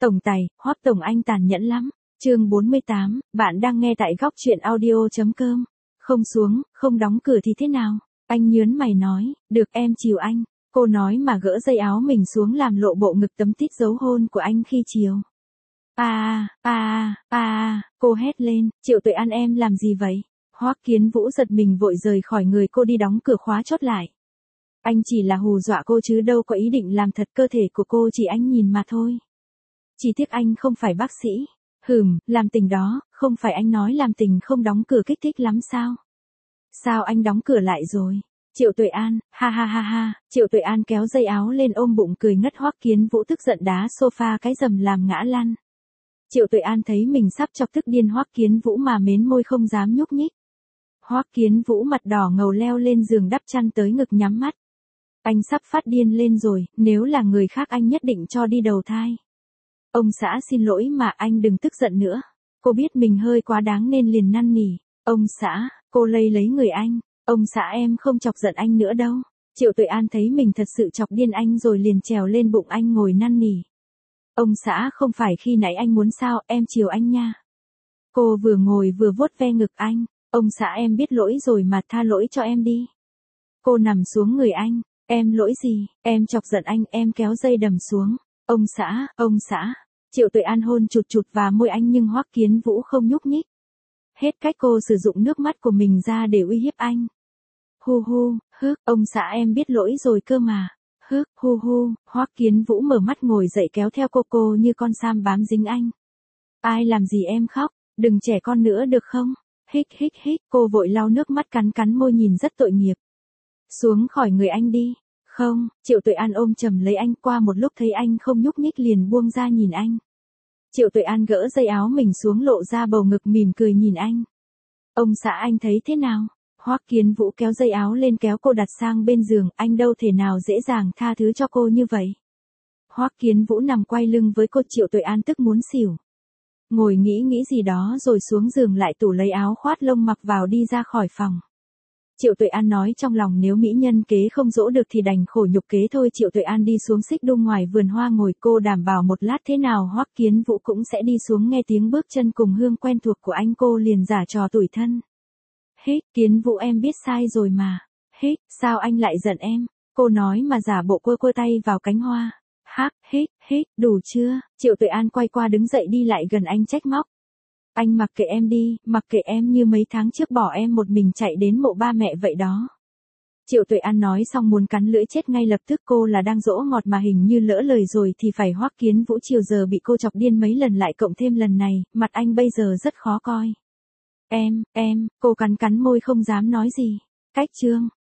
Tổng tài, Hoắc tổng anh tàn nhẫn lắm. Chương 48, bạn đang nghe tại góc truyện audio.com. Không xuống, không đóng cửa thì thế nào? Anh nhớn mày nói, được em chiều anh. Cô nói mà gỡ dây áo mình xuống làm lộ bộ ngực tấm tít dấu hôn của anh khi chiều. Cô hét lên, Triệu Tuệ An em làm gì vậy? Hoắc Kiến Vũ giật mình vội rời khỏi người cô đi đóng cửa khóa chốt lại. Anh chỉ là hù dọa cô chứ đâu có ý định làm thật, cơ thể của cô chỉ anh nhìn mà thôi. Chỉ tiếc anh không phải bác sĩ. Làm tình đó, không phải anh nói làm tình không đóng cửa kích thích lắm sao? Sao anh đóng cửa lại rồi? Triệu Tuệ An, ha. Triệu Tuệ An kéo dây áo lên ôm bụng cười ngất. Hoắc Kiến Vũ tức giận đá sofa cái rầm làm ngã lăn. Triệu Tuệ An thấy mình sắp chọc tức điên Hoắc Kiến Vũ mà mến môi không dám nhúc nhích. Hoắc Kiến Vũ mặt đỏ ngầu leo lên giường đắp chăn tới ngực nhắm mắt. Anh sắp phát điên lên rồi, nếu là người khác anh nhất định cho đi đầu thai. Ông xã xin lỗi mà anh đừng tức giận nữa. Cô biết mình hơi quá đáng nên liền năn nỉ. Ông xã, cô lấy người anh. Ông xã em không chọc giận anh nữa đâu. Triệu Tuệ An thấy mình thật sự chọc điên anh rồi liền trèo lên bụng anh ngồi năn nỉ. Ông xã không phải khi nãy anh muốn sao, em chiều anh nha. Cô vừa ngồi vừa vuốt ve ngực anh. Ông xã em biết lỗi rồi mà, tha lỗi cho em đi. Cô nằm xuống người anh. Em lỗi gì, em chọc giận anh, em kéo dây đầm xuống. Ông xã. Triệu Tuệ An hôn chụt vào môi anh nhưng Hoắc Kiến Vũ không nhúc nhích. Hết cách cô sử dụng nước mắt của mình ra để uy hiếp anh. Ông xã em biết lỗi rồi cơ mà. Hoắc Kiến Vũ mở mắt ngồi dậy kéo theo cô như con sam bám dính anh. Ai làm gì em khóc, đừng trẻ con nữa được không? Hích, cô vội lau nước mắt cắn môi nhìn rất tội nghiệp. Xuống khỏi người anh đi. Không, Triệu Tuệ An ôm chầm lấy anh, qua một lúc thấy anh không nhúc nhích liền buông ra nhìn anh. Triệu Tuệ An gỡ dây áo mình xuống lộ ra bầu ngực mỉm cười nhìn anh. Ông xã anh thấy thế nào? Hoắc Kiến Vũ kéo dây áo lên kéo cô đặt sang bên giường, anh đâu thể nào dễ dàng tha thứ cho cô như vậy. Hoắc Kiến Vũ nằm quay lưng với cô. Triệu Tuệ An tức muốn xỉu. Ngồi nghĩ gì đó rồi xuống giường lại tủ lấy áo khoát lông mặc vào đi ra khỏi phòng. Triệu Tuệ An nói trong lòng nếu mỹ nhân kế không dỗ được thì đành khổ nhục kế thôi. Triệu Tuệ An đi xuống xích đu ngoài vườn hoa ngồi, cô đảm bảo một lát thế nào Hoắc Kiến Vũ cũng sẽ đi xuống. Nghe tiếng bước chân cùng hương quen thuộc của anh cô liền giả trò tủi thân. Kiến Vũ em biết sai rồi mà. Sao anh lại giận em? Cô nói mà giả bộ quơ tay vào cánh hoa. Đủ chưa? Triệu Tuệ An quay qua đứng dậy đi lại gần anh trách móc. Anh mặc kệ em đi, mặc kệ em như mấy tháng trước bỏ em một mình chạy đến mộ ba mẹ vậy đó. Triệu Tuệ An nói xong muốn cắn lưỡi chết ngay lập tức, cô là đang dỗ ngọt mà hình như lỡ lời rồi thì phải. Hoắc Kiến Vũ chiều giờ bị cô chọc điên mấy lần lại cộng thêm lần này, mặt anh bây giờ rất khó coi. Em, cô cắn môi không dám nói gì. Cách chương.